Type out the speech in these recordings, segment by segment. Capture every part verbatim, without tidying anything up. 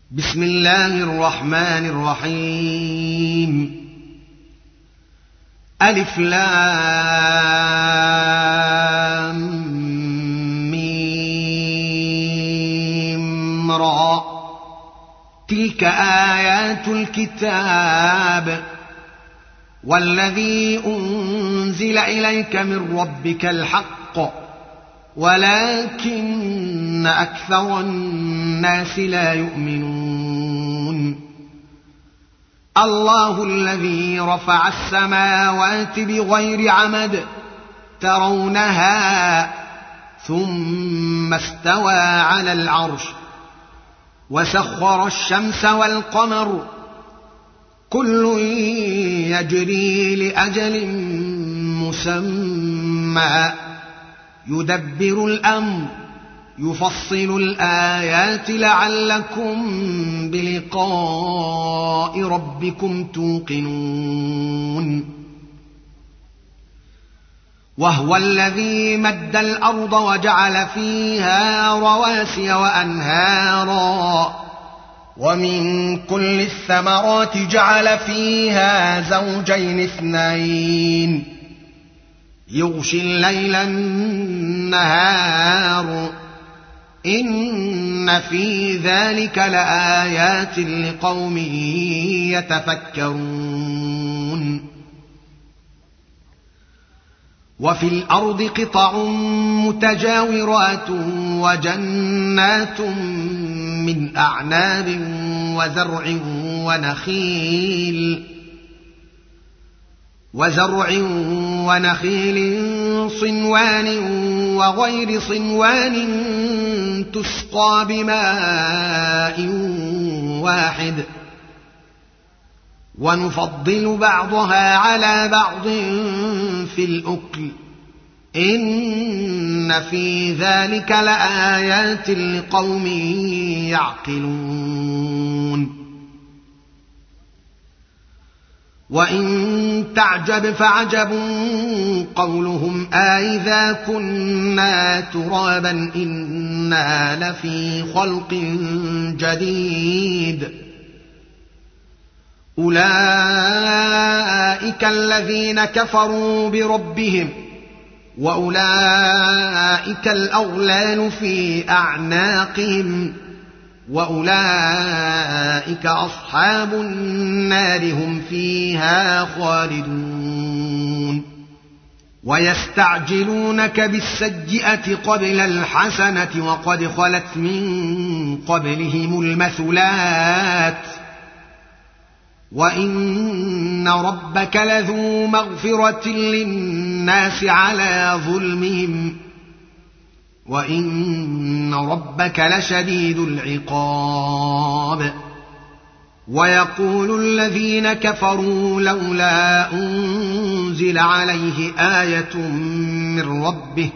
بسم الله الرحمن الرحيم. ألف لام ميم را. تلك آيات الكتاب والذي أنزل إليك من ربك الحق ولكن أكثر الناس لا يؤمنون. الله الذي رفع السماوات بغير عمد ترونها ثم استوى على العرش وسخر الشمس والقمر كل يجري لأجل مسمى يدبر الأمر يفصل الآيات لعلكم بلقاء ربكم توقنون. وهو الذي مد الأرض وجعل فيها رواسي وأنهارا ومن كل الثمرات جعل فيها زوجين اثنين يغشي الليل النهار إن في ذلك لآيات لقوم يتفكرون. وفي الأرض قطع متجاورات وجنات من أعناب وزرع ونخيل وزرع ونخيل صنوان وغير صنوان تسقى بماء واحد ونفضل بعضها على بعض في الأكل إن في ذلك لآيات لقوم يعقلون. وإن تعجب فعجب قولهم أإذا كنا ترابا إنا لفي خلق جديد. أولئك الذين كفروا بربهم وأولئك الأغلال في أعناقهم وأولئك أصحاب النار هم فيها خالدون. ويستعجلونك بالسيئة قبل الحسنة وقد خلت من قبلهم المثلات وإن ربك لذو مغفرة للناس على ظلمهم وإن ربك لشديد العقاب. ويقول الذين كفروا لولا أنزل عليه آية من ربه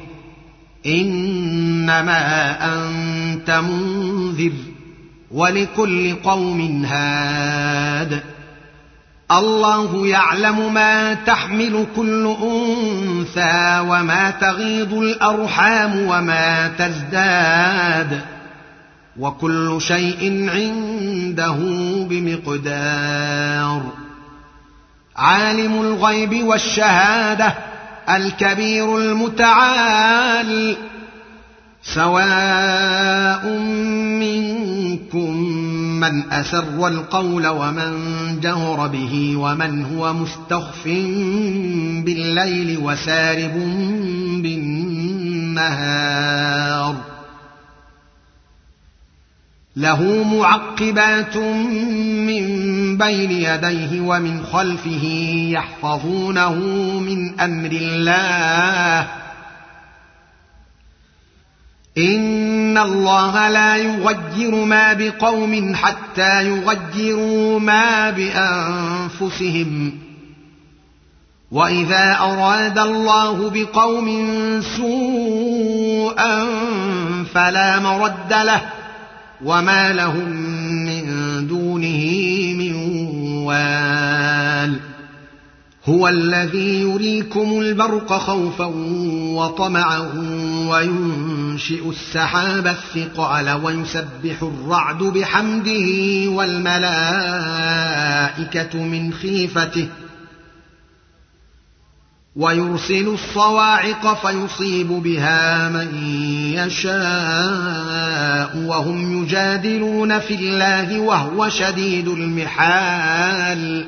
إنما أنت منذر ولكل قوم هاد. الله يعلم ما تحمل كل أنثى وما تغيض الأرحام وما تزداد وكل شيء عنده بمقدار. عالم الغيب والشهادة الكبير المتعال سواء منكم من أسر القول ومن جهر به ومن هو مستخف بالليل وسارب بالنهار له معقبات من بين يديه ومن خلفه يحفظونه من أمر الله إن الله لا يغير ما بقوم حتى يغيروا ما بأنفسهم وإذا أراد الله بقوم سوءا فلا مرد له وما لهم من دونه من وال. هو الذي يريكم البرق خوفا وطمعا وينذر وينشئ السحاب الثقال ويسبح الرعد بحمده والملائكة من خيفته ويرسل الصواعق فيصيب بها من يشاء وهم يجادلون في الله وهو شديد المحال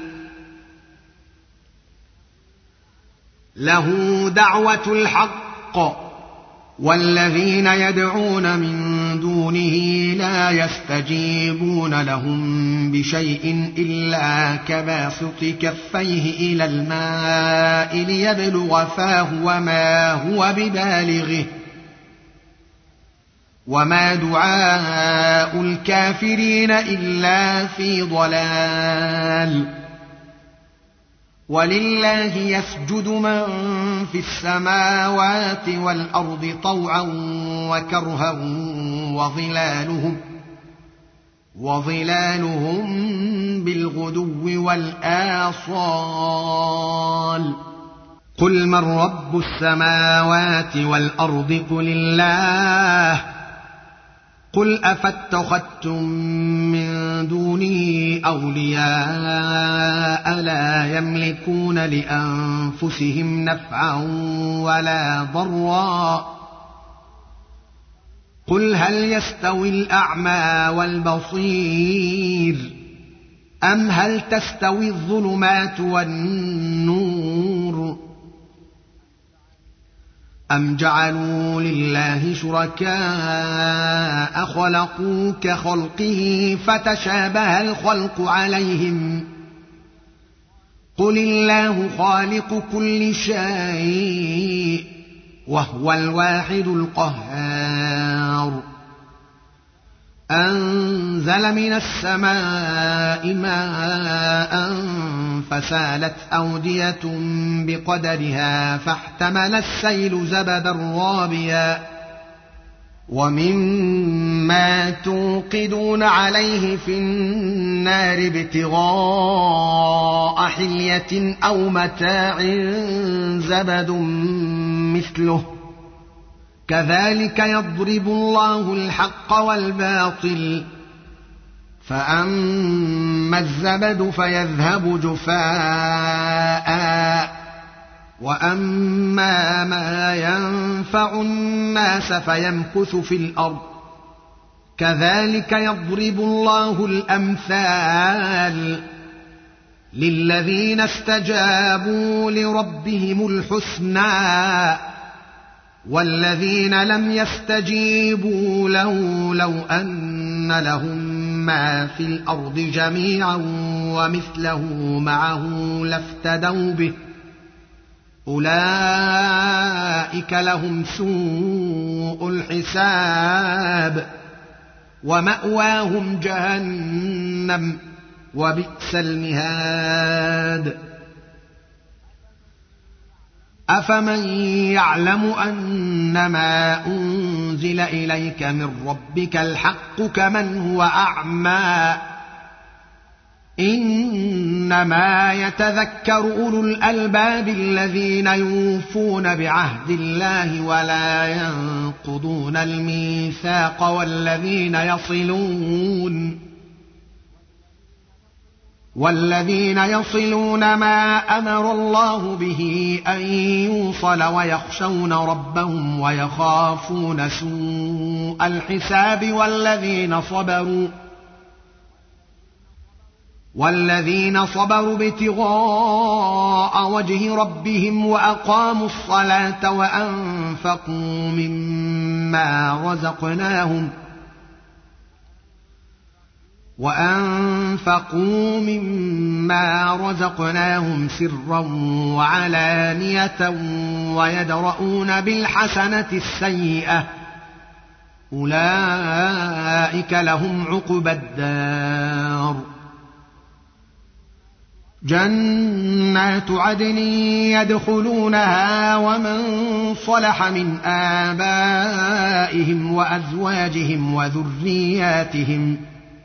له دعوة الحق والذين يدعون من دونه لا يستجيبون لهم بشيء إلا كباسط كفيه إلى الماء ليبلغ فاه وما هو ببالغه وما دعاء الكافرين إلا في ضلال ولله يسجد من في السماوات والأرض طوعا وكرها وظلالهم, وظلالهم بالغدو والآصال قل من رب السماوات والأرض قل الله قل أفاتخذتم من دونه أولياء لا يملكون لأنفسهم نفعا ولا ضرا قل هل يستوي الأعمى والبصير أم هل تستوي الظلمات والنور أم جعلوا لله شركاء خلقوا كخلقه فتشابه الخلق عليهم قل الله خالق كل شيء وهو الواحد القهار أنزل من السماء ماء فسالت أودية بقدرها فاحتمل السيل زبدا رابيا ومما توقدون عليه في النار ابتغاء حلية أو متاع زبد مثله كذلك يضرب الله الحق والباطل فأما الزبد فيذهب جفاء وأما ما ينفع الناس فيمكث في الأرض كذلك يضرب الله الأمثال للذين استجابوا لربهم الحسنى والذين لم يستجيبوا له لو أن لهم ما في الأرض جميعا ومثله معه لافتدوا به أولئك لهم سوء الحساب ومأواهم جهنم وبئس المهاد أفمن يعلم أنما أنزل إليك من ربك الحق كمن هو أعمى إنما يتذكر أولو الألباب الذين يوفون بعهد الله ولا ينقضون الميثاق والذين يصلون والذين يصلون ما أمر الله به أن يوصل ويخشون ربهم ويخافون سوء الحساب والذين صبروا والذين صبروا ابتغاء وجه ربهم وأقاموا الصلاة وأنفقوا مما رزقناهم وأنفقوا مما رزقناهم سرا وعلانية ويدرؤون بالحسنة السيئة أولئك لهم عقبى الدار جنات عدن يدخلونها ومن صلح من آبائهم وأزواجهم وذرياتهم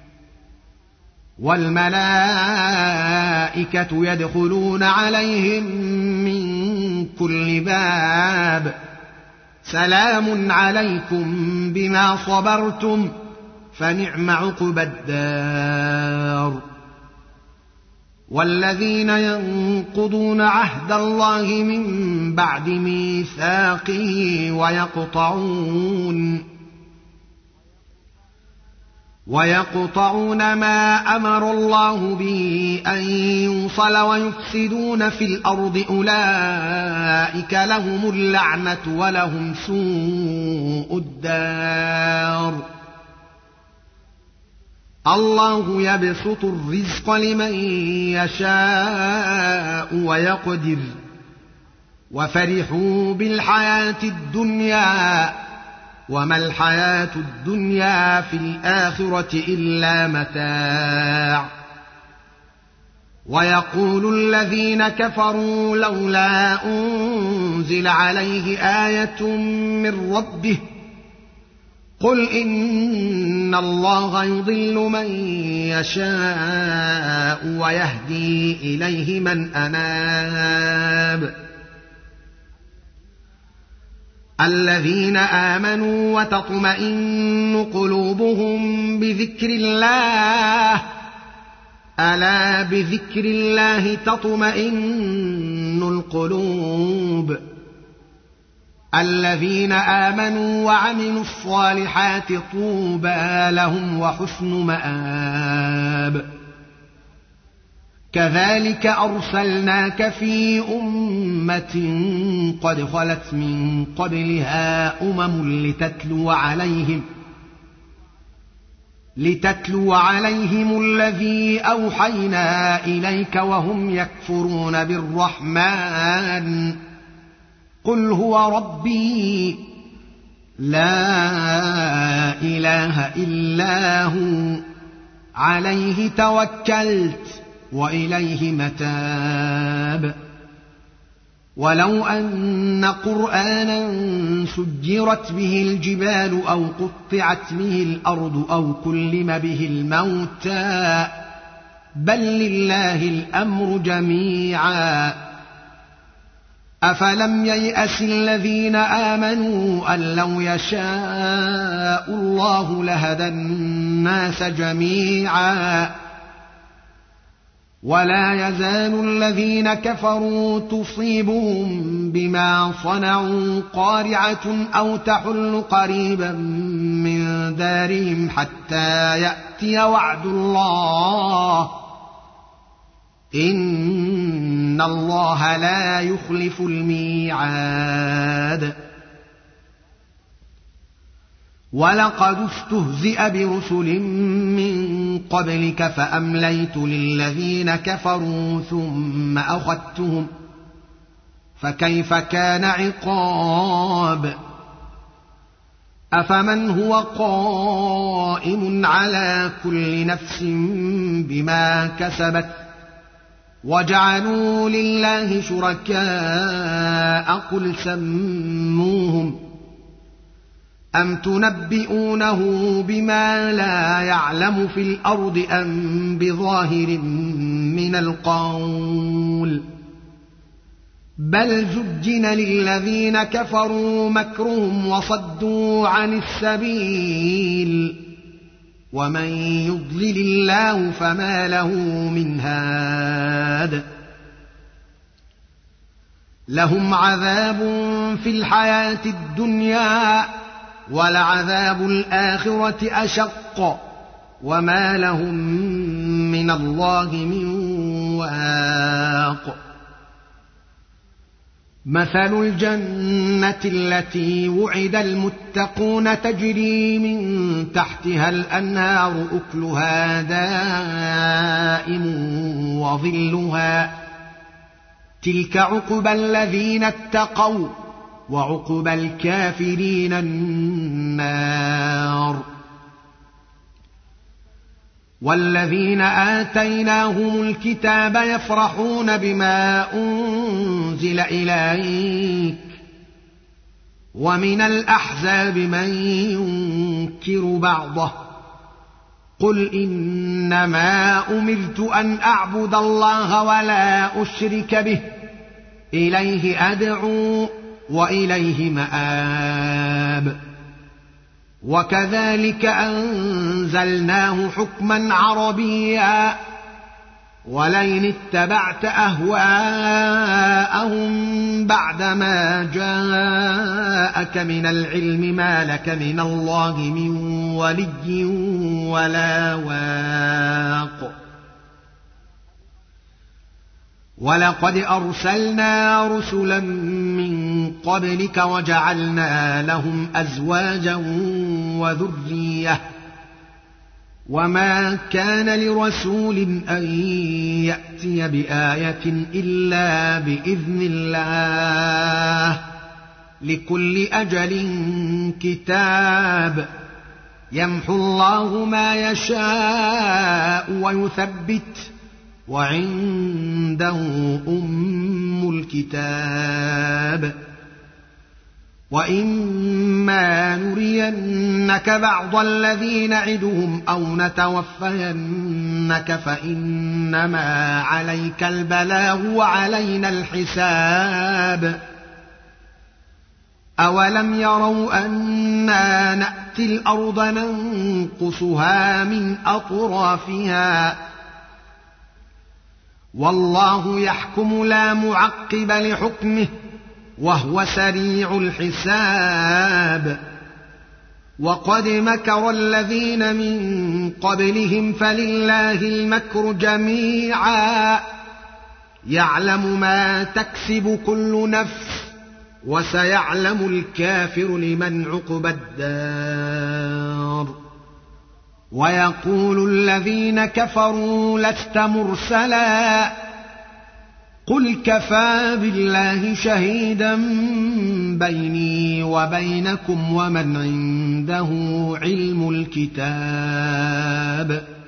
والملائكة يدخلون عليهم من كل باب سلام عليكم بما صبرتم فنعم عقبى الدار. والذين ينقضون عهد الله من بعد ميثاقه ويقطعون ويقطعون ما أمر الله به أن يوصل ويفسدون في الأرض أولئك لهم اللعنة ولهم سوء الدار. الله يبسط الرزق لمن يشاء ويقدر وفرحوا بالحياة الدنيا وما الحياة الدنيا في الآخرة إلا متاع. ويقول الذين كفروا لولا أنزل عليه آية من ربه قل إن الله يضل من يشاء ويهدي إليه من أناب. الذين آمنوا وتطمئن قلوبهم بذكر الله ألا بذكر الله تطمئن القلوب. الذين آمنوا وعملوا الصالحات طوبى لهم وحسن مآب. كذلك أرسلناك في أمة قد خلت من قبلها أمم لتتلو عليهم لتتلو عليهم الذي أوحينا إليك وهم يكفرون بالرحمن قل هو ربي لا إله إلا هو عليه توكلت وإليه متاب. ولو أن قرآنا سجرت به الجبال أو قطعت به الأرض أو كلم به الموتى بل لله الأمر جميعا أفلم ييأس الذين آمنوا أن لو يشاء الله لهدى الناس جميعا ولا يزال الذين كفروا تصيبهم بما صنعوا قارعة أو تحل قريبا من دارهم حتى يأتي وعد الله إن الله لا يخلف الميعاد. ولقد استهزئ برسل من قبلك فأمليت للذين كفروا ثم أخذتهم فكيف كان عقاب. أفمن هو قائم على كل نفس بما كسبت وجعلوا لله شركاء قل سموهم أم تنبئونه بما لا يعلم في الأرض أم بظاهر من القول بل زجن للذين كفروا مكرهم وصدوا عن السبيل ومن يضلل الله فما له من هاد. لهم عذاب في الحياة الدنيا ولعذاب الآخرة أشق وما لهم من الله من واق. مثل الجنة التي وعد المتقون تجري من تحتها الأنهار أكلها دائم وظلها تلك عقبى الذين اتقوا وعقبى الكافرين النار. والذين آتيناهم الكتاب يفرحون بما أنزل إليك ومن الأحزاب من ينكر بعضه قل إنما أمرت أن أعبد الله ولا أشرك به إليه أدعو وإليه مآب. وكذلك أنزلناه حكما عربيا ولئن اتبعت أهواءهم بعدما جاءك من العلم ما لك من الله من ولي ولا واق. ولقد أرسلنا رسلا من قبلك وجعلنا لهم أزواجا وذرية وما كان لرسول أن يأتي بآية إلا بإذن الله لكل أجل كتاب يمحو الله ما يشاء ويثبت وعنده أم الكتاب. وإما نرينك بعض الذي نعدهم أو نتوفينك فإنما عليك البلاغ وعلينا الحساب. أولم يروا أنا نأتي الأرض ننقصها من أطرافها والله يحكم لا معقب لحكمه وهو سريع الحساب. وقد مكر الذين من قبلهم فلله المكر جميعا يعلم ما تكسب كل نفس وسيعلم الكافر لمن عقبى الدار. ويقول الذين كفروا لست مرسلا قل كفى بالله شهيدا بيني وبينكم ومن عنده علم الكتاب.